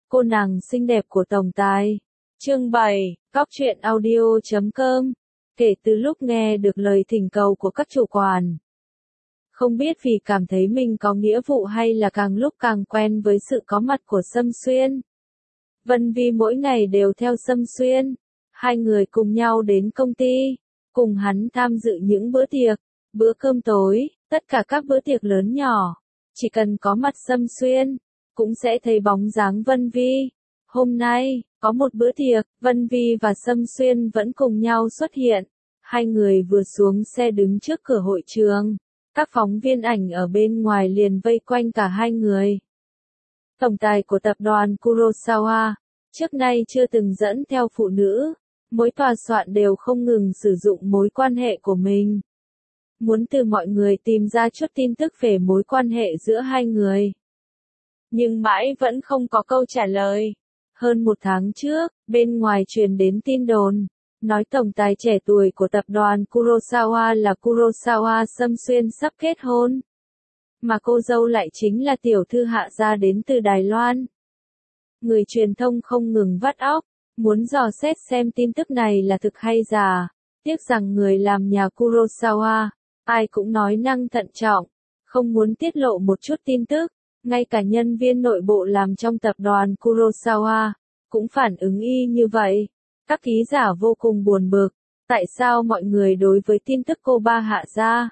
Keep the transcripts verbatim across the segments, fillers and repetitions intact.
Cô nàng xinh đẹp của tổng tài. Chương bảy, Cóc truyện audio chấm com. Kể từ lúc nghe được lời thỉnh cầu của các chủ quán, không biết vì cảm thấy mình có nghĩa vụ hay là càng lúc càng quen với sự có mặt của Sâm Xuyên, Vân Vi mỗi ngày đều theo Sâm Xuyên. Hai người cùng nhau đến công ty, cùng hắn tham dự những bữa tiệc, bữa cơm tối, tất cả các bữa tiệc lớn nhỏ. Chỉ cần có mặt Sâm Xuyên, cũng sẽ thấy bóng dáng Vân Vi. Hôm nay, có một bữa tiệc, Vân Vi và Sâm Xuyên vẫn cùng nhau xuất hiện. Hai người vừa xuống xe đứng trước cửa hội trường. Các phóng viên ảnh ở bên ngoài liền vây quanh cả hai người. Tổng tài của tập đoàn Kurosawa, trước nay chưa từng dẫn theo phụ nữ, mỗi tòa soạn đều không ngừng sử dụng mối quan hệ của mình. Muốn từ mọi người tìm ra chút tin tức về mối quan hệ giữa hai người. Nhưng mãi vẫn không có câu trả lời. Hơn một tháng trước, bên ngoài truyền đến tin đồn, nói tổng tài trẻ tuổi của tập đoàn Kurosawa là Kurosawa Sâm Xuyên sắp kết hôn. Mà cô dâu lại chính là tiểu thư hạ gia đến từ Đài Loan. Người truyền thông không ngừng vắt óc, muốn dò xét xem tin tức này là thực hay giả. Tiếc rằng người làm nhà Kurosawa, ai cũng nói năng thận trọng, không muốn tiết lộ một chút tin tức. Ngay cả nhân viên nội bộ làm trong tập đoàn Kurosawa, cũng phản ứng y như vậy. Các ký giả vô cùng buồn bực, tại sao mọi người đối với tin tức cô ba hạ gia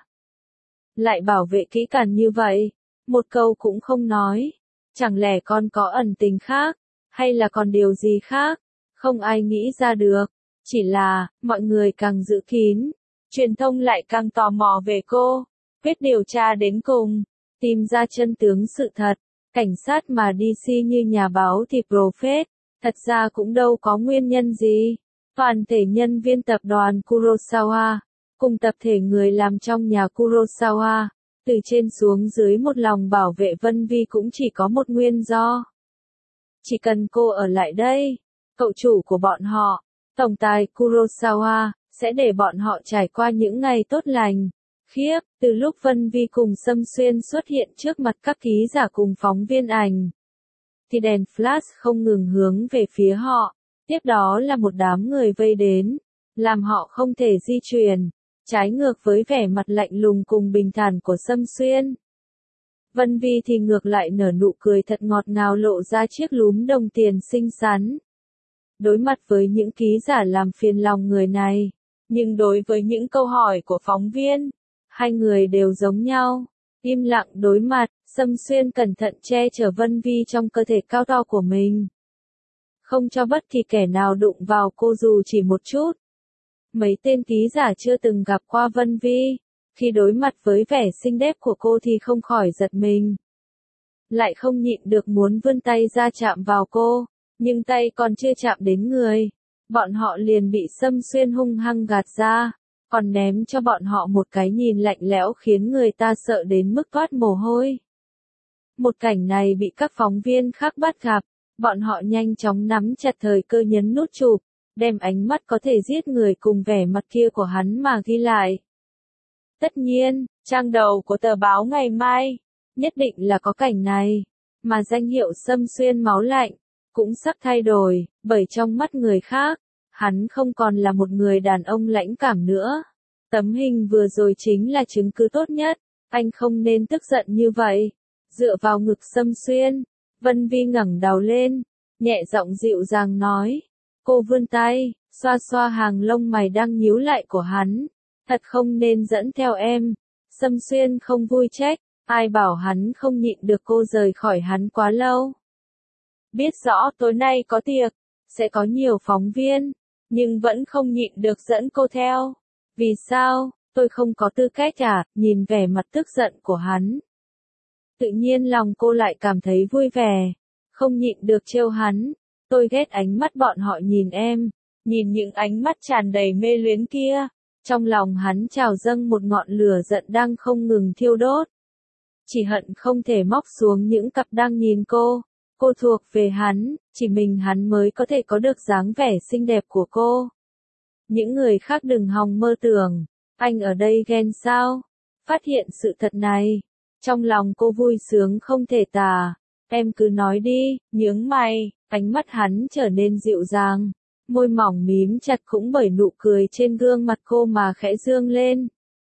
lại bảo vệ kỹ càng như vậy, một câu cũng không nói. Chẳng lẽ còn có ẩn tình khác, hay là còn điều gì khác, không ai nghĩ ra được. Chỉ là, mọi người càng giữ kín, truyền thông lại càng tò mò về cô, quyết điều tra đến cùng, tìm ra chân tướng sự thật. Cảnh sát mà đê xê như nhà báo thì Prophet, thật ra cũng đâu có nguyên nhân gì. Toàn thể nhân viên tập đoàn Kurosawa, cùng tập thể người làm trong nhà Kurosawa, từ trên xuống dưới một lòng bảo vệ Vân Vi cũng chỉ có một nguyên do. Chỉ cần cô ở lại đây, cậu chủ của bọn họ, tổng tài Kurosawa, sẽ để bọn họ trải qua những ngày tốt lành. Khiếp, từ lúc Vân Vi cùng Sâm Xuyên xuất hiện trước mặt các ký giả cùng phóng viên ảnh, thì đèn flash không ngừng hướng về phía họ. Tiếp đó là một đám người vây đến, làm họ không thể di chuyển, trái ngược với vẻ mặt lạnh lùng cùng bình thản của Sâm Xuyên. Vân Vi thì ngược lại nở nụ cười thật ngọt ngào lộ ra chiếc lúm đồng tiền xinh xắn. Đối mặt với những ký giả làm phiền lòng người này, nhưng đối với những câu hỏi của phóng viên, hai người đều giống nhau, im lặng đối mặt. Sâm Xuyên cẩn thận che chở Vân Vi trong cơ thể cao to của mình, không cho bất kỳ kẻ nào đụng vào cô dù chỉ một chút. Mấy tên ký giả chưa từng gặp qua Vân Vi, khi đối mặt với vẻ xinh đẹp của cô thì không khỏi giật mình. Lại không nhịn được muốn vươn tay ra chạm vào cô, nhưng tay còn chưa chạm đến người, bọn họ liền bị Sâm Xuyên hung hăng gạt ra, còn ném cho bọn họ một cái nhìn lạnh lẽo khiến người ta sợ đến mức toát mồ hôi. Một cảnh này bị các phóng viên khác bắt gặp, bọn họ nhanh chóng nắm chặt thời cơ nhấn nút chụp, đem ánh mắt có thể giết người cùng vẻ mặt kia của hắn mà ghi lại. Tất nhiên, trang đầu của tờ báo ngày mai, nhất định là có cảnh này, mà danh hiệu Sâm Xuyên máu lạnh, cũng sắp thay đổi, bởi trong mắt người khác, hắn không còn là một người đàn ông lãnh cảm nữa. Tấm hình vừa rồi chính là chứng cứ tốt nhất, anh không nên tức giận như vậy. Dựa vào ngực Sâm Xuyên, Vân Vi ngẩng đầu lên, nhẹ giọng dịu dàng nói. Cô vươn tay, xoa xoa hàng lông mày đang nhíu lại của hắn. Thật không nên dẫn theo em. Sâm Xuyên không vui trách, ai bảo hắn không nhịn được cô rời khỏi hắn quá lâu. Biết rõ tối nay có tiệc, sẽ có nhiều phóng viên, nhưng vẫn không nhịn được dẫn cô theo. Vì sao, tôi không có tư cách à? Nhìn vẻ mặt tức giận của hắn, tự nhiên lòng cô lại cảm thấy vui vẻ, không nhịn được trêu hắn. Tôi ghét ánh mắt bọn họ nhìn em, nhìn những ánh mắt tràn đầy mê luyến kia. Trong lòng hắn trào dâng một ngọn lửa giận đang không ngừng thiêu đốt. Chỉ hận không thể móc xuống những cặp đang nhìn cô. Cô thuộc về hắn, chỉ mình hắn mới có thể có được dáng vẻ xinh đẹp của cô. Những người khác đừng hòng mơ tưởng, anh ở đây ghen sao? Phát hiện sự thật này, trong lòng cô vui sướng không thể tả. Em cứ nói đi, nhướng mày, ánh mắt hắn trở nên dịu dàng. Môi mỏng mím chặt cũng bởi nụ cười trên gương mặt cô mà khẽ dương lên.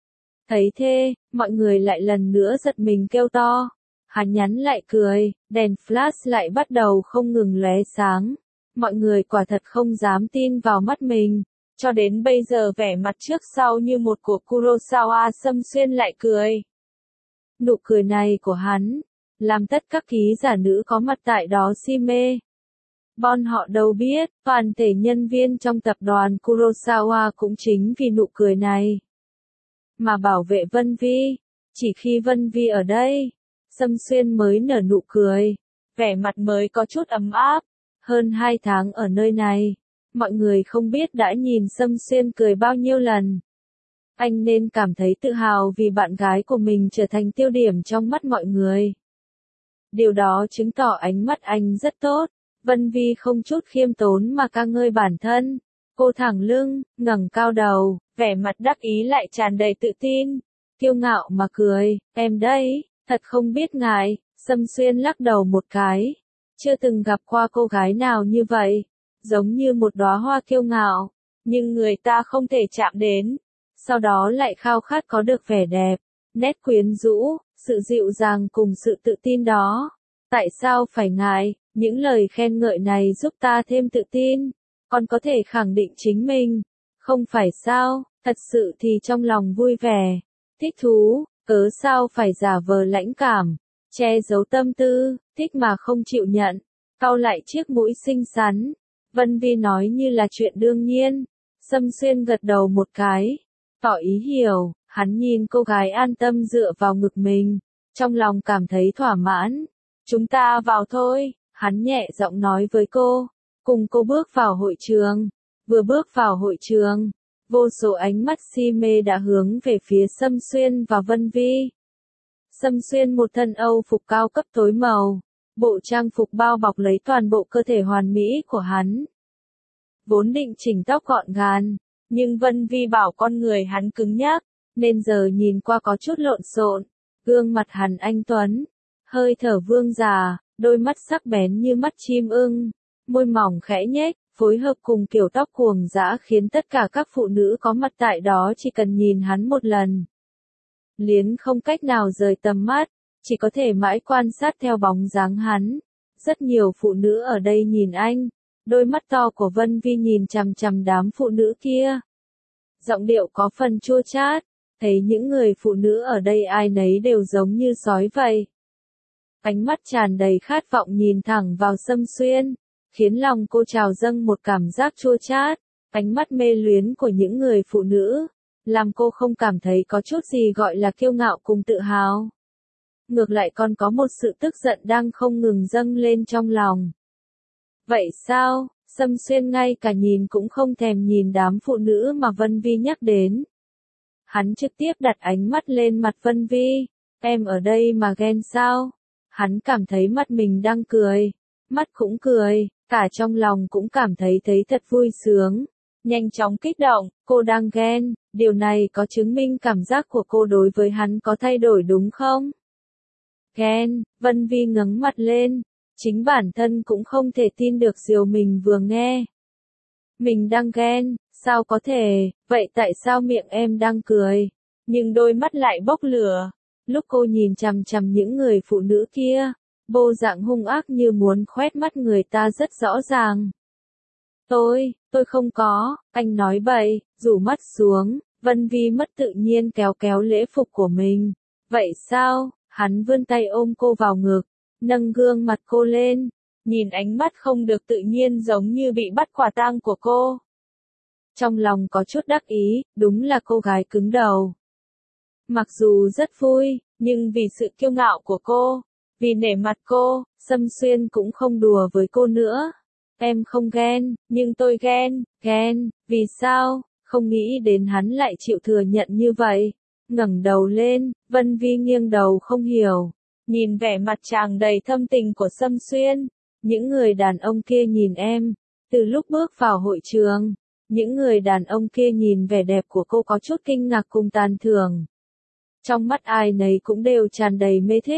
Thấy thế, mọi người lại lần nữa giật mình kêu to. Hắn nhắn lại cười, đèn flash lại bắt đầu không ngừng lóe sáng. Mọi người quả thật không dám tin vào mắt mình. Cho đến bây giờ vẻ mặt trước sau như một của Kurosawa Sâm Xuyên lại cười. Nụ cười này của hắn, làm tất các ký giả nữ có mặt tại đó si mê. Bọn họ đâu biết, toàn thể nhân viên trong tập đoàn Kurosawa cũng chính vì nụ cười này mà bảo vệ Vân Vi. Chỉ khi Vân Vi ở đây, Sâm Xuyên mới nở nụ cười, vẻ mặt mới có chút ấm áp. Hơn hai tháng ở nơi này, mọi người không biết đã nhìn Sâm Xuyên cười bao nhiêu lần. Anh nên cảm thấy tự hào vì bạn gái của mình trở thành tiêu điểm trong mắt mọi người. Điều đó chứng tỏ ánh mắt anh rất tốt. Vân Vi không chút khiêm tốn mà ca ngợi bản thân. Cô thẳng lưng, ngẩng cao đầu, vẻ mặt đắc ý lại tràn đầy tự tin. Kiêu ngạo mà cười, em đây, thật không biết ngại. Sâm Xuyên lắc đầu một cái. Chưa từng gặp qua cô gái nào như vậy. Giống như một đóa hoa kiêu ngạo, nhưng người ta không thể chạm đến. Sau đó lại khao khát có được vẻ đẹp, nét quyến rũ, sự dịu dàng cùng sự tự tin đó. Tại sao phải ngại? Những lời khen ngợi này giúp ta thêm tự tin, còn có thể khẳng định chính mình. Không phải sao, thật sự thì trong lòng vui vẻ, thích thú, cớ sao phải giả vờ lãnh cảm, che giấu tâm tư, thích mà không chịu nhận, cau lại chiếc mũi xinh xắn. Vân Vi nói như là chuyện đương nhiên. Sâm Xuyên gật đầu một cái, tỏ ý hiểu. Hắn nhìn cô gái an tâm dựa vào ngực mình, trong lòng cảm thấy thỏa mãn. Chúng ta vào thôi, hắn nhẹ giọng nói với cô, cùng cô bước vào hội trường. Vừa bước vào hội trường, vô số ánh mắt si mê đã hướng về phía Sâm Xuyên và Vân Vi. Sâm Xuyên một thân Âu phục cao cấp tối màu, bộ trang phục bao bọc lấy toàn bộ cơ thể hoàn mỹ của hắn. Vốn định chỉnh tóc gọn gàng, nhưng Vân Vi bảo con người hắn cứng nhắc, nên giờ nhìn qua có chút lộn xộn. Gương mặt hắn anh tuấn, hơi thở vương giả, đôi mắt sắc bén như mắt chim ưng, môi mỏng khẽ nhếch, phối hợp cùng kiểu tóc cuồng dã khiến tất cả các phụ nữ có mặt tại đó chỉ cần nhìn hắn một lần, liền không cách nào rời tầm mắt, chỉ có thể mãi quan sát theo bóng dáng hắn. Rất nhiều phụ nữ ở đây nhìn anh, đôi mắt to của Vân Vi nhìn chằm chằm đám phụ nữ kia. Giọng điệu có phần chua chát, thấy những người phụ nữ ở đây ai nấy đều giống như sói vậy. Ánh mắt tràn đầy khát vọng nhìn thẳng vào Sâm Xuyên, khiến lòng cô trào dâng một cảm giác chua chát. Ánh mắt mê luyến của những người phụ nữ, làm cô không cảm thấy có chút gì gọi là kiêu ngạo cùng tự hào. Ngược lại còn có một sự tức giận đang không ngừng dâng lên trong lòng. Vậy sao? Sâm Xuyên ngay cả nhìn cũng không thèm nhìn đám phụ nữ mà Vân Vi nhắc đến. Hắn trực tiếp đặt ánh mắt lên mặt Vân Vi. Em ở đây mà ghen sao? Hắn cảm thấy mắt mình đang cười, mắt cũng cười, cả trong lòng cũng cảm thấy thấy thật vui sướng. Nhanh chóng kích động, cô đang ghen, điều này có chứng minh cảm giác của cô đối với hắn có thay đổi đúng không? Ghen, Vân Vi ngẩng mặt lên, chính bản thân cũng không thể tin được điều mình vừa nghe. Mình đang ghen, sao có thể, vậy tại sao miệng em đang cười, nhưng đôi mắt lại bốc lửa? Lúc cô nhìn chằm chằm những người phụ nữ kia, bộ dạng hung ác như muốn khoét mắt người ta rất rõ ràng. Tôi, tôi không có, anh nói bậy, rủ mắt xuống. Vân Vi mất tự nhiên kéo kéo lễ phục của mình. Vậy sao? Hắn vươn tay ôm cô vào ngực, nâng gương mặt cô lên, nhìn ánh mắt không được tự nhiên giống như bị bắt quả tang của cô. Trong lòng có chút đắc ý, đúng là cô gái cứng đầu. Mặc dù rất vui, nhưng vì sự kiêu ngạo của cô, vì nể mặt cô, Sâm Xuyên cũng không đùa với cô nữa. Em không ghen, nhưng tôi ghen, ghen, vì sao? Không nghĩ đến hắn lại chịu thừa nhận như vậy. Ngẩng đầu lên, Vân Vi nghiêng đầu không hiểu, nhìn vẻ mặt tràn đầy thâm tình của Sâm Xuyên. Những người đàn ông kia nhìn em, từ lúc bước vào hội trường, những người đàn ông kia nhìn vẻ đẹp của cô có chút kinh ngạc cùng tàn thưởng. Trong mắt ai nấy cũng đều tràn đầy mê thích,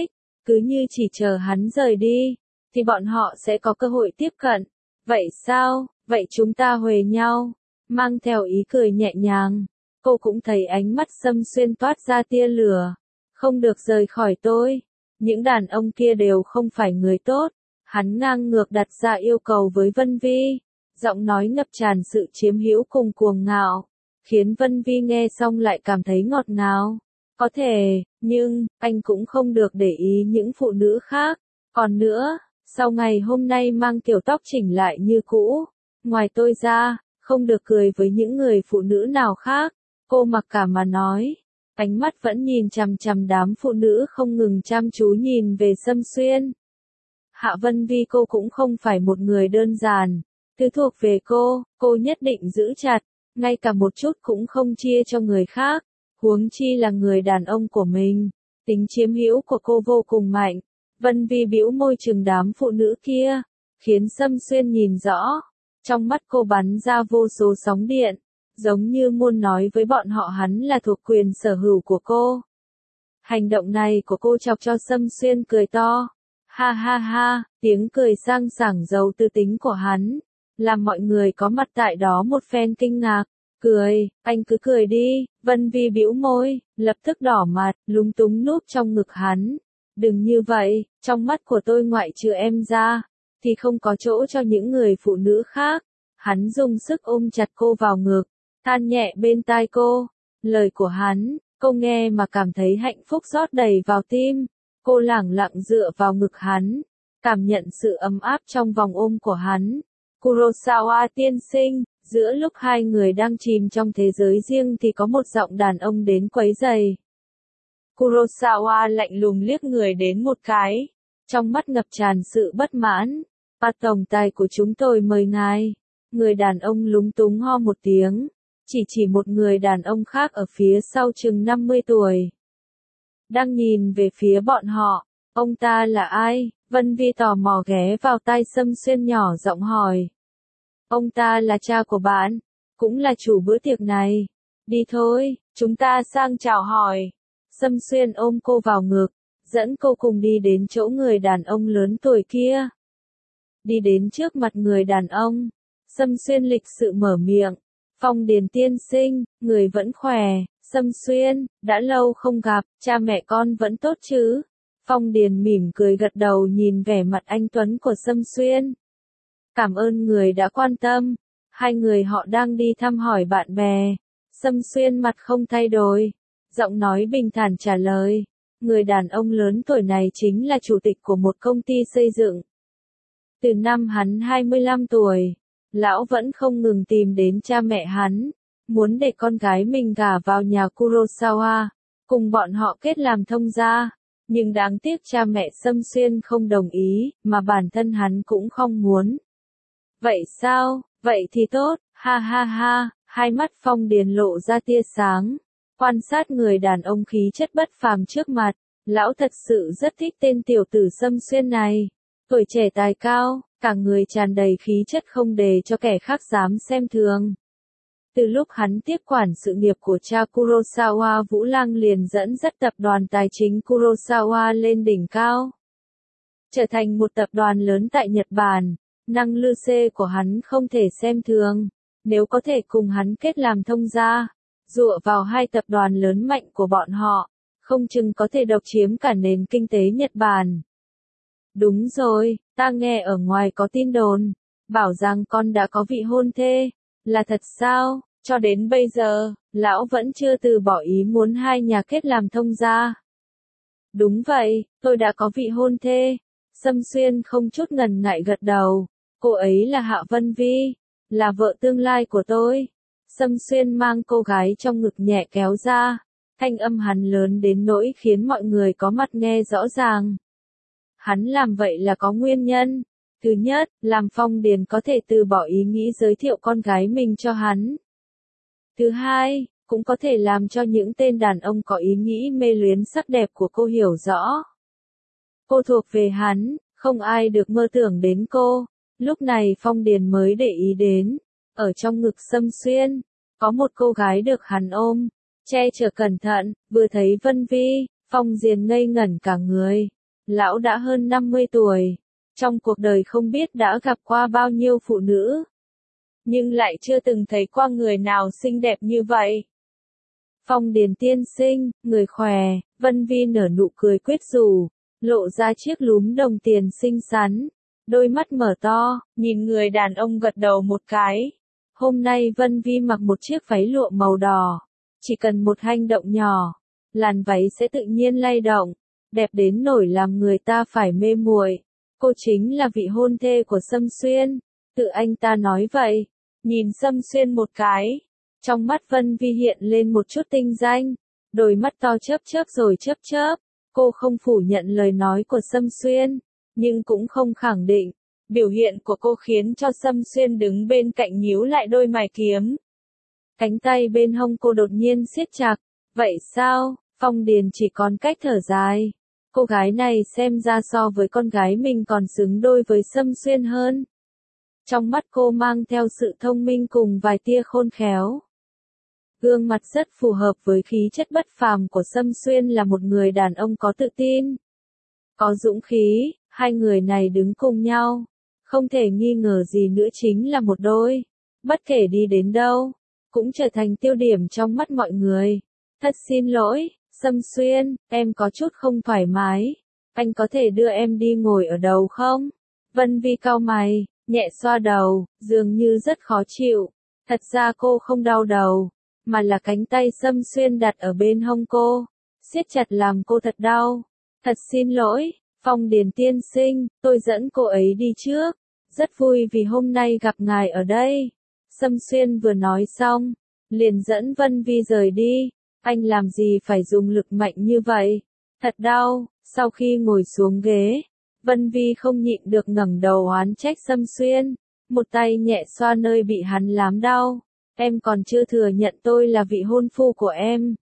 cứ như chỉ chờ hắn rời đi, thì bọn họ sẽ có cơ hội tiếp cận. Vậy sao, vậy chúng ta huề nhau, mang theo ý cười nhẹ nhàng. Cô cũng thấy ánh mắt Sâm Xuyên toát ra tia lửa. Không được rời khỏi tôi. Những đàn ông kia đều không phải người tốt. Hắn ngang ngược đặt ra yêu cầu với Vân Vi. Giọng nói ngập tràn sự chiếm hữu cùng cuồng ngạo. Khiến Vân Vi nghe xong lại cảm thấy ngọt ngào. Có thể, nhưng, anh cũng không được để ý những phụ nữ khác. Còn nữa, sau ngày hôm nay mang kiểu tóc chỉnh lại như cũ. Ngoài tôi ra, không được cười với những người phụ nữ nào khác. Cô mặc cả mà nói. Ánh mắt vẫn nhìn chằm chằm đám phụ nữ không ngừng chăm chú nhìn về Sâm Xuyên. Hạ Vân Vi cô cũng không phải một người đơn giản. Thứ thuộc về cô, cô nhất định giữ chặt. Ngay cả một chút cũng không chia cho người khác. Huống chi là người đàn ông của mình. Tính chiếm hữu của cô vô cùng mạnh. Vân Vi bĩu môi chừng đám phụ nữ kia. Khiến Sâm Xuyên nhìn rõ. Trong mắt cô bắn ra vô số sóng điện. Giống như muốn nói với bọn họ hắn là thuộc quyền sở hữu của cô. Hành động này của cô chọc cho Sâm Xuyên cười to. Ha ha ha, tiếng cười sang sảng giàu tư tính của hắn. Làm mọi người có mặt tại đó một phen kinh ngạc. Cười, anh cứ cười đi. Vân Vi bĩu môi, lập tức đỏ mặt, lúng túng núp trong ngực hắn. Đừng như vậy, trong mắt của tôi ngoại trừ em ra, thì không có chỗ cho những người phụ nữ khác. Hắn dùng sức ôm chặt cô vào ngực, than nhẹ bên tai cô. Lời của hắn, cô nghe mà cảm thấy hạnh phúc rót đầy vào tim. Cô lẳng lặng dựa vào ngực hắn, cảm nhận sự ấm áp trong vòng ôm của hắn. Kurosawa tiên sinh, giữa lúc hai người đang chìm trong thế giới riêng thì có một giọng đàn ông đến quấy rầy. Kurosawa lạnh lùng liếc người đến một cái, trong mắt ngập tràn sự bất mãn. Ba tổng tài của chúng tôi mời ngài. Người đàn ông lúng túng ho một tiếng, chỉ chỉ một người đàn ông khác ở phía sau chừng năm mươi tuổi. Đang nhìn về phía bọn họ, ông ta là ai? Vân Vi tò mò ghé vào tai Sâm Xuyên nhỏ giọng hỏi. Ông ta là cha của bạn, cũng là chủ bữa tiệc này. Đi thôi, chúng ta sang chào hỏi. Sâm Xuyên ôm cô vào ngực, dẫn cô cùng đi đến chỗ người đàn ông lớn tuổi kia. Đi đến trước mặt người đàn ông, Sâm Xuyên lịch sự mở miệng. Phong Điền tiên sinh, người vẫn khỏe. Sâm Xuyên, đã lâu không gặp, cha mẹ con vẫn tốt chứ? Phong Điền mỉm cười gật đầu nhìn vẻ mặt anh tuấn của Sâm Xuyên. Cảm ơn người đã quan tâm. Hai người họ đang đi thăm hỏi bạn bè. Sâm Xuyên mặt không thay đổi, giọng nói bình thản trả lời. Người đàn ông lớn tuổi này chính là chủ tịch của một công ty xây dựng. Từ năm hắn hai mươi lăm tuổi, lão vẫn không ngừng tìm đến cha mẹ hắn, muốn để con gái mình gả vào nhà Kurosawa, cùng bọn họ kết làm thông gia. Nhưng đáng tiếc cha mẹ Sâm Xuyên không đồng ý, mà bản thân hắn cũng không muốn. Vậy sao, vậy thì tốt, ha ha ha, hai mắt Phong Điền lộ ra tia sáng. Quan sát người đàn ông khí chất bất phàm trước mặt, lão thật sự rất thích tên tiểu tử Sâm Xuyên này. Tuổi trẻ tài cao, cả người tràn đầy khí chất không để cho kẻ khác dám xem thường. Từ lúc hắn tiếp quản sự nghiệp của cha Kurosawa, Vũ Lang liền dẫn dắt tập đoàn tài chính Kurosawa lên đỉnh cao. Trở thành một tập đoàn lớn tại Nhật Bản, năng lực của hắn không thể xem thường. Nếu có thể cùng hắn kết làm thông gia, dựa vào hai tập đoàn lớn mạnh của bọn họ, không chừng có thể độc chiếm cả nền kinh tế Nhật Bản. Đúng rồi, ta nghe ở ngoài có tin đồn, bảo rằng con đã có vị hôn thê. Là thật sao? Cho đến bây giờ, lão vẫn chưa từ bỏ ý muốn hai nhà kết làm thông gia. Đúng vậy, tôi đã có vị hôn thê. Sâm Xuyên không chút ngần ngại gật đầu. Cô ấy là Hạ Vân Vi, là vợ tương lai của tôi. Sâm Xuyên mang cô gái trong ngực nhẹ kéo ra. Thanh âm hắn lớn đến nỗi khiến mọi người có mặt nghe rõ ràng. Hắn làm vậy là có nguyên nhân. Thứ nhất, làm Phong Điền có thể từ bỏ ý nghĩ giới thiệu con gái mình cho hắn. Thứ hai, cũng có thể làm cho những tên đàn ông có ý nghĩ mê luyến sắc đẹp của cô hiểu rõ. Cô thuộc về hắn, không ai được mơ tưởng đến cô. Lúc này Phong Điền mới để ý đến, ở trong ngực Sâm Xuyên, có một cô gái được hắn ôm, che chở cẩn thận, vừa thấy Vân Vi, Phong Diền ngây ngẩn cả người. Lão đã hơn năm mươi tuổi, trong cuộc đời không biết đã gặp qua bao nhiêu phụ nữ, nhưng lại chưa từng thấy qua người nào xinh đẹp như vậy. Phong Điền tiên sinh, người khỏe, Vân Vi nở nụ cười quyết rủ, lộ ra chiếc lúm đồng tiền xinh xắn, đôi mắt mở to, nhìn người đàn ông gật đầu một cái. Hôm nay Vân Vi mặc một chiếc váy lụa màu đỏ, chỉ cần một hành động nhỏ, làn váy sẽ tự nhiên lay động, đẹp đến nỗi làm người ta phải mê muội. Cô chính là vị hôn thê của Sâm Xuyên, tự anh ta nói vậy. Nhìn Sâm Xuyên một cái, trong mắt Vân Vi hiện lên một chút tinh danh, đôi mắt to chớp chớp rồi chớp chớp. Cô không phủ nhận lời nói của Sâm Xuyên, nhưng cũng không khẳng định. Biểu hiện của cô khiến cho Sâm Xuyên đứng bên cạnh nhíu lại đôi mày kiếm. Cánh tay bên hông cô đột nhiên siết chặt. Vậy sao? Phong Điền chỉ còn cách thở dài. Cô gái này xem ra so với con gái mình còn xứng đôi với Sâm Xuyên hơn. Trong mắt cô mang theo sự thông minh cùng vài tia khôn khéo. Gương mặt rất phù hợp với khí chất bất phàm của Sâm Xuyên, là một người đàn ông có tự tin, có dũng khí. Hai người này đứng cùng nhau, không thể nghi ngờ gì nữa chính là một đôi. Bất kể đi đến đâu, cũng trở thành tiêu điểm trong mắt mọi người. Thật xin lỗi, Sâm Xuyên, em có chút không thoải mái. Anh có thể đưa em đi ngồi ở đầu không? Vân Vi cau mày, nhẹ xoa đầu, dường như rất khó chịu. Thật ra cô không đau đầu, mà là cánh tay Sâm Xuyên đặt ở bên hông cô, siết chặt làm cô thật đau. Thật xin lỗi, Phong Điền tiên sinh, tôi dẫn cô ấy đi trước. Rất vui vì hôm nay gặp ngài ở đây. Sâm Xuyên vừa nói xong, liền dẫn Vân Vi rời đi. Anh làm gì phải dùng lực mạnh như vậy? Thật đau. Sau khi ngồi xuống ghế, Vân Vi không nhịn được ngẩng đầu oán trách Sâm Xuyên, một tay nhẹ xoa nơi bị hắn làm đau. Em còn chưa thừa nhận tôi là vị hôn phu của em.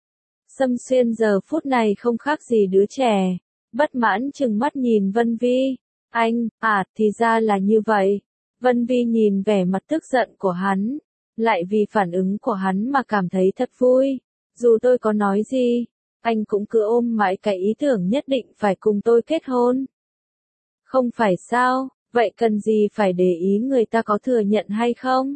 Sâm Xuyên giờ phút này không khác gì đứa trẻ, bất mãn trừng mắt nhìn Vân Vi. Anh, à, thì ra là như vậy. Vân Vi nhìn vẻ mặt tức giận của hắn, lại vì phản ứng của hắn mà cảm thấy thật vui. Dù tôi có nói gì, anh cũng cứ ôm mãi cái ý tưởng nhất định phải cùng tôi kết hôn. Không phải sao, vậy cần gì phải để ý người ta có thừa nhận hay không?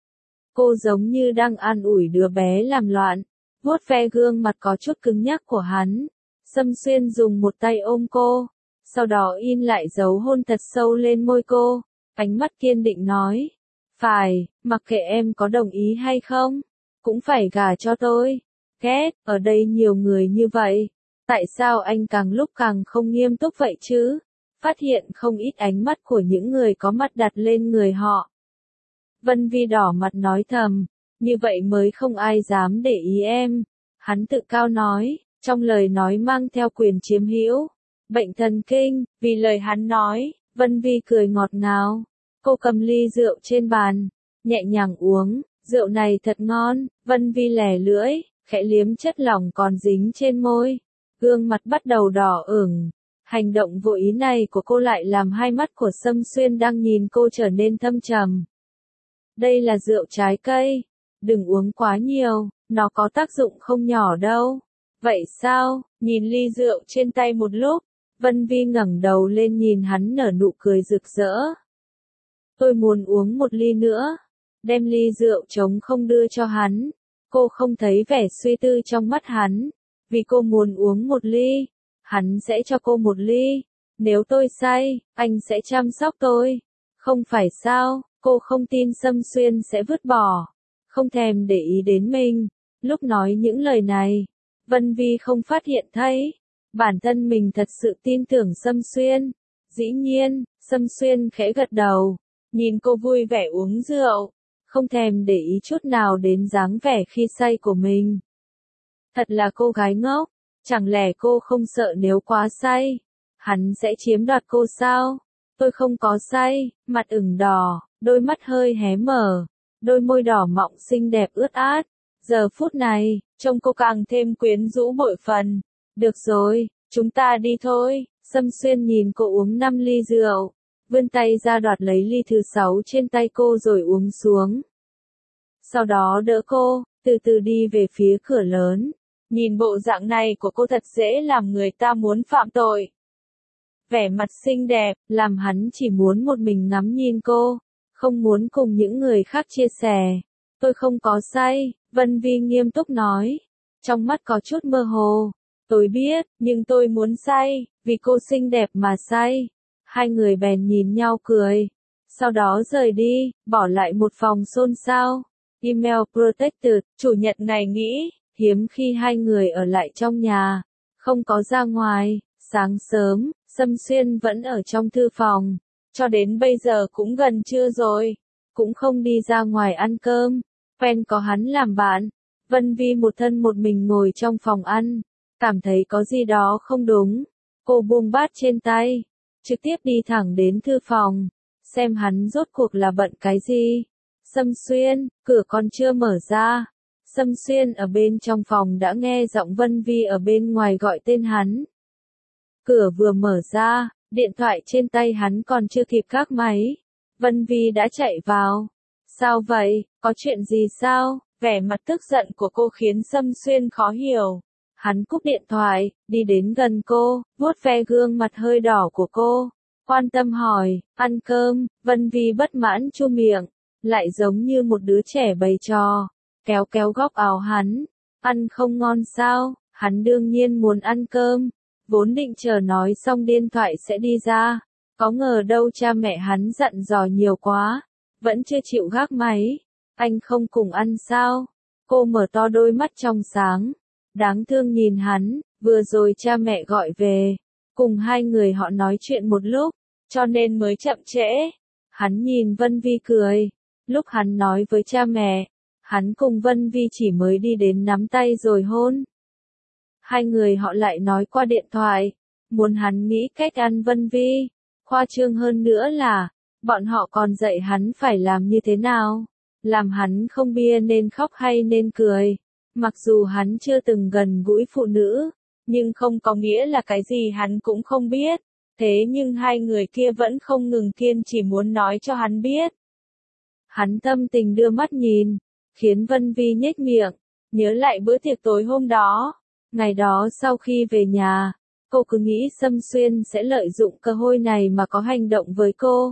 Cô giống như đang an ủi đứa bé làm loạn, vuốt ve gương mặt có chút cứng nhắc của hắn. Sâm Xuyên dùng một tay ôm cô, sau đó in lại dấu hôn thật sâu lên môi cô, ánh mắt kiên định nói, phải, mặc kệ em có đồng ý hay không, cũng phải gả cho tôi. Ghét, ở đây nhiều người như vậy, tại sao anh càng lúc càng không nghiêm túc vậy chứ? Phát hiện không ít ánh mắt của những người có mặt đặt lên người họ. Vân Vi đỏ mặt nói thầm, như vậy mới không ai dám để ý em. Hắn tự cao nói, trong lời nói mang theo quyền chiếm hữu, bệnh thần kinh. Vì lời hắn nói, Vân Vi cười ngọt ngào. Cô cầm ly rượu trên bàn, nhẹ nhàng uống. Rượu này thật ngon. Vân Vi lẻ lưỡi, khẽ liếm chất lỏng còn dính trên môi, gương mặt bắt đầu đỏ ửng. Hành động vô ý này của cô lại làm hai mắt của Sâm Xuyên đang nhìn cô trở nên thâm trầm. Đây là rượu trái cây, đừng uống quá nhiều, nó có tác dụng không nhỏ đâu. Vậy sao? Nhìn ly rượu trên tay một lúc, Vân Vi ngẩng đầu lên nhìn hắn nở nụ cười rực rỡ. Tôi muốn uống một ly nữa. Đem ly rượu trống không đưa cho hắn. Cô không thấy vẻ suy tư trong mắt hắn, vì cô muốn uống một ly, hắn sẽ cho cô một ly. Nếu tôi say, anh sẽ chăm sóc tôi. Không phải sao, cô không tin Sâm Xuyên sẽ vứt bỏ, không thèm để ý đến mình. Lúc nói những lời này, Vân Vi không phát hiện thấy, bản thân mình thật sự tin tưởng Sâm Xuyên. Dĩ nhiên, Sâm Xuyên khẽ gật đầu, nhìn cô vui vẻ uống rượu, không thèm để ý chút nào đến dáng vẻ khi say của mình. Thật là cô gái ngốc, chẳng lẽ cô không sợ nếu quá say, hắn sẽ chiếm đoạt cô sao? Tôi không có say, mặt ửng đỏ, đôi mắt hơi hé mở, đôi môi đỏ mọng xinh đẹp ướt át. Giờ phút này, trông cô càng thêm quyến rũ bội phần. Được rồi, chúng ta đi thôi. Sâm Xuyên nhìn cô uống năm ly rượu, vươn tay ra đoạt lấy ly thứ sáu trên tay cô rồi uống xuống. Sau đó đỡ cô, từ từ đi về phía cửa lớn. Nhìn bộ dạng này của cô thật dễ làm người ta muốn phạm tội. vẻ mặt xinh đẹp, làm hắn chỉ muốn một mình ngắm nhìn cô, không muốn cùng những người khác chia sẻ. Tôi không có say, Vân Vi nghiêm túc nói, trong mắt có chút mơ hồ. Tôi biết, nhưng tôi muốn say, vì cô xinh đẹp mà say. Hai người bèn nhìn nhau cười, sau đó rời đi, bỏ lại một phòng xôn xao. Email protected, chủ nhật ngày nghỉ, hiếm khi hai người ở lại trong nhà, không có ra ngoài. Sáng sớm, Sâm Xuyên vẫn ở trong thư phòng, cho đến bây giờ cũng gần trưa rồi, cũng không đi ra ngoài ăn cơm. Quen có hắn làm bạn, Vân Vi một thân một mình ngồi trong phòng ăn, cảm thấy có gì đó không đúng. Cô buông bát trên tay, trực tiếp đi thẳng đến thư phòng, xem hắn rốt cuộc là bận cái gì. Sâm Xuyên, cửa còn chưa mở ra. Sâm Xuyên ở bên trong phòng đã nghe giọng Vân Vi ở bên ngoài gọi tên hắn. Cửa vừa mở ra, điện thoại trên tay hắn còn chưa kịp gác máy. Vân Vi đã chạy vào. Sao vậy, có chuyện gì sao? Vẻ mặt tức giận của cô khiến Sâm Xuyên khó hiểu. Hắn cúp điện thoại, đi đến gần cô, vuốt ve gương mặt hơi đỏ của cô. Quan tâm hỏi, ăn cơm. Vân Vi bất mãn chu miệng, lại giống như một đứa trẻ bày trò, kéo kéo góc áo hắn. Ăn không ngon sao? Hắn đương nhiên muốn ăn cơm. Vốn định chờ nói xong điện thoại sẽ đi ra, có ngờ đâu cha mẹ hắn dặn dò nhiều quá, vẫn chưa chịu gác máy. Anh không cùng ăn sao? Cô mở to đôi mắt trong sáng, đáng thương nhìn hắn. Vừa rồi cha mẹ gọi về, cùng hai người họ nói chuyện một lúc, cho nên mới chậm trễ. Hắn nhìn Vân Vi cười, lúc hắn nói với cha mẹ, hắn cùng Vân Vi chỉ mới đi đến nắm tay rồi hôn. Hai người họ lại nói qua điện thoại, muốn hắn nghĩ cách ăn Vân Vi. Khoa trương hơn nữa là, bọn họ còn dạy hắn phải làm như thế nào, làm hắn không bia nên khóc hay nên cười. Mặc dù hắn chưa từng gần gũi phụ nữ, nhưng không có nghĩa là cái gì hắn cũng không biết. Thế nhưng hai người kia vẫn không ngừng kiên trì muốn nói cho hắn biết. Hắn tâm tình đưa mắt nhìn, khiến Vân Vi nhếch miệng, nhớ lại bữa tiệc tối hôm đó. Ngày đó sau khi về nhà, cô cứ nghĩ Sâm Xuyên sẽ lợi dụng cơ hội này mà có hành động với cô.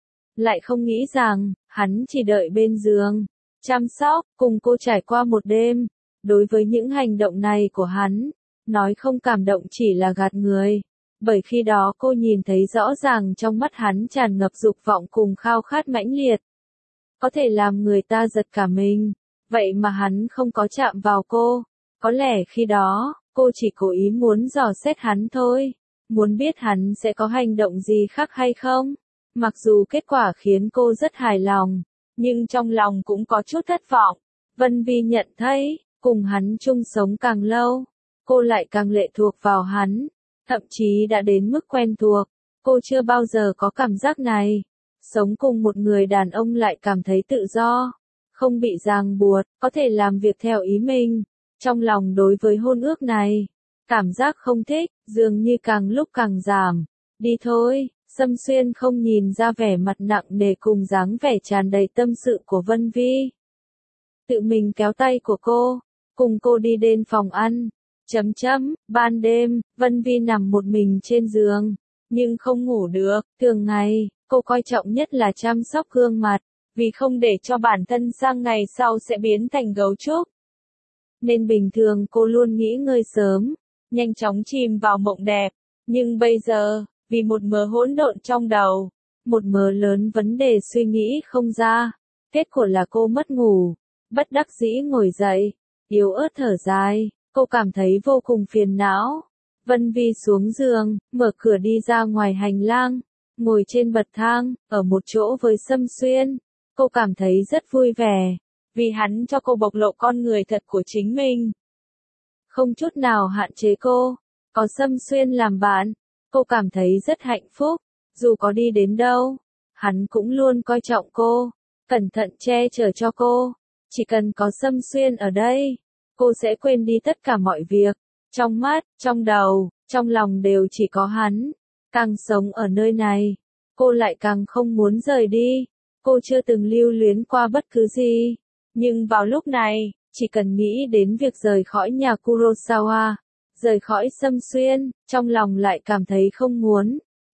Lại không nghĩ rằng, hắn chỉ đợi bên giường, chăm sóc, cùng cô trải qua một đêm. Đối với những hành động này của hắn, nói không cảm động chỉ là gạt người. Bởi khi đó cô nhìn thấy rõ ràng trong mắt hắn tràn ngập dục vọng cùng khao khát mãnh liệt. Có thể làm người ta giật cả mình, vậy mà hắn không có chạm vào cô. Có lẽ khi đó, cô chỉ cố ý muốn dò xét hắn thôi, muốn biết hắn sẽ có hành động gì khác hay không. Mặc dù kết quả khiến cô rất hài lòng, nhưng trong lòng cũng có chút thất vọng. Vân Vi nhận thấy, cùng hắn chung sống càng lâu, cô lại càng lệ thuộc vào hắn, thậm chí đã đến mức quen thuộc. Cô chưa bao giờ có cảm giác này. Sống cùng một người đàn ông lại cảm thấy tự do, không bị ràng buộc, có thể làm việc theo ý mình. Trong lòng đối với hôn ước này, cảm giác không thích, dường như càng lúc càng giảm. Đi thôi. Sâm Xuyên không nhìn ra vẻ mặt nặng nề cùng dáng vẻ tràn đầy tâm sự của Vân Vi. Tự mình kéo tay của cô, cùng cô đi đến phòng ăn. Chấm chấm, ban đêm, Vân Vi nằm một mình trên giường, nhưng không ngủ được. Thường ngày, cô coi trọng nhất là chăm sóc gương mặt, vì không để cho bản thân sang ngày sau sẽ biến thành gấu trúc. Nên bình thường cô luôn nghỉ ngơi sớm, nhanh chóng chìm vào mộng đẹp. Nhưng bây giờ, vì một mớ hỗn độn trong đầu, một mớ lớn vấn đề suy nghĩ không ra, kết quả là cô mất ngủ, bất đắc dĩ ngồi dậy, yếu ớt thở dài, cô cảm thấy vô cùng phiền não. Vân Vi xuống giường, mở cửa đi ra ngoài hành lang, ngồi trên bậc thang, ở một chỗ với Sâm Xuyên. Cô cảm thấy rất vui vẻ, vì hắn cho cô bộc lộ con người thật của chính mình. Không chút nào hạn chế cô, có Sâm Xuyên làm bạn, cô cảm thấy rất hạnh phúc. Dù có đi đến đâu, hắn cũng luôn coi trọng cô, cẩn thận che chở cho cô. Chỉ cần có Sâm Xuyên ở đây, cô sẽ quên đi tất cả mọi việc. Trong mắt, trong đầu, trong lòng đều chỉ có hắn. Càng sống ở nơi này, cô lại càng không muốn rời đi. Cô chưa từng lưu luyến qua bất cứ gì. Nhưng vào lúc này, chỉ cần nghĩ đến việc rời khỏi nhà Kurosawa, rời khỏi Sâm Xuyên, trong lòng lại cảm thấy không muốn.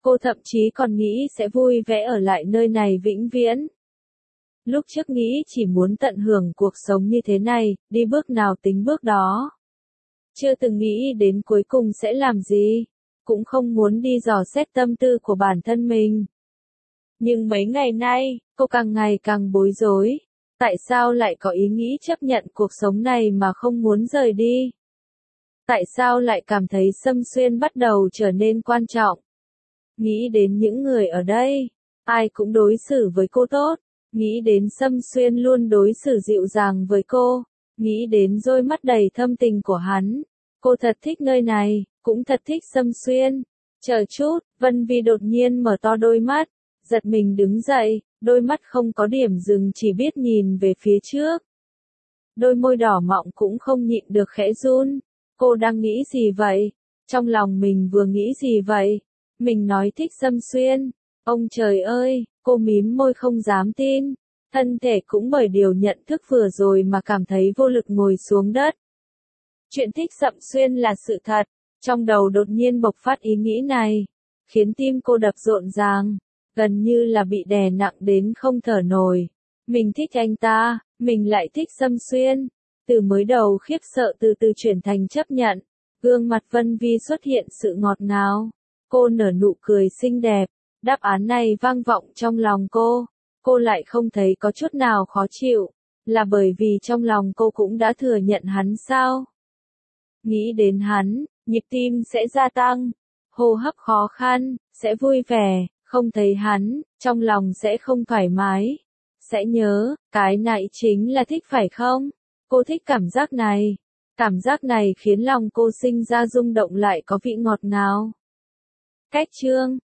Cô thậm chí còn nghĩ sẽ vui vẻ ở lại nơi này vĩnh viễn. Lúc trước nghĩ chỉ muốn tận hưởng cuộc sống như thế này, đi bước nào tính bước đó. Chưa từng nghĩ đến cuối cùng sẽ làm gì, cũng không muốn đi dò xét tâm tư của bản thân mình. Nhưng mấy ngày nay, cô càng ngày càng bối rối. Tại sao lại có ý nghĩ chấp nhận cuộc sống này mà không muốn rời đi? Tại sao lại cảm thấy Sâm Xuyên bắt đầu trở nên quan trọng? Nghĩ đến những người ở đây, ai cũng đối xử với cô tốt. Nghĩ đến Sâm Xuyên luôn đối xử dịu dàng với cô. Nghĩ đến đôi mắt đầy thâm tình của hắn. Cô thật thích nơi này, cũng thật thích Sâm Xuyên. Chờ chút, Vân Vi đột nhiên mở to đôi mắt, giật mình đứng dậy, đôi mắt không có điểm dừng chỉ biết nhìn về phía trước. Đôi môi đỏ mọng cũng không nhịn được khẽ run. Cô đang nghĩ gì vậy? Trong lòng mình vừa nghĩ gì vậy? Mình nói thích Sâm Xuyên. Ông trời ơi, cô mím môi không dám tin. Thân thể cũng bởi điều nhận thức vừa rồi mà cảm thấy vô lực ngồi xuống đất. Chuyện thích Sâm Xuyên là sự thật. Trong đầu đột nhiên bộc phát ý nghĩ này, khiến tim cô đập rộn ràng, gần như là bị đè nặng đến không thở nổi. Mình thích anh ta, mình lại thích Sâm Xuyên. Từ mới đầu khiếp sợ từ từ chuyển thành chấp nhận. Gương mặt Vân Vi xuất hiện sự ngọt ngào. Cô nở nụ cười xinh đẹp. Đáp án này vang vọng trong lòng cô. Cô lại không thấy có chút nào khó chịu. Là bởi vì trong lòng cô cũng đã thừa nhận hắn sao? Nghĩ đến hắn, nhịp tim sẽ gia tăng. Hô hấp khó khăn, sẽ vui vẻ. Không thấy hắn, trong lòng sẽ không thoải mái. Sẽ nhớ, cái này chính là thích phải không? Cô thích cảm giác này. Cảm giác này khiến lòng cô sinh ra rung động lại có vị ngọt ngào. Cách chương